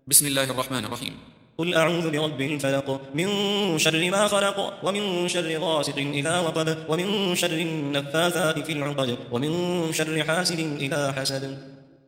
بسم الله الرحمن الرحيم. قل أعوذ برب الفلق من شر ما خلق ومن شر غاسق إذا وقب ومن شر النفاثات في العقد ومن شر حاسد إذا حسد.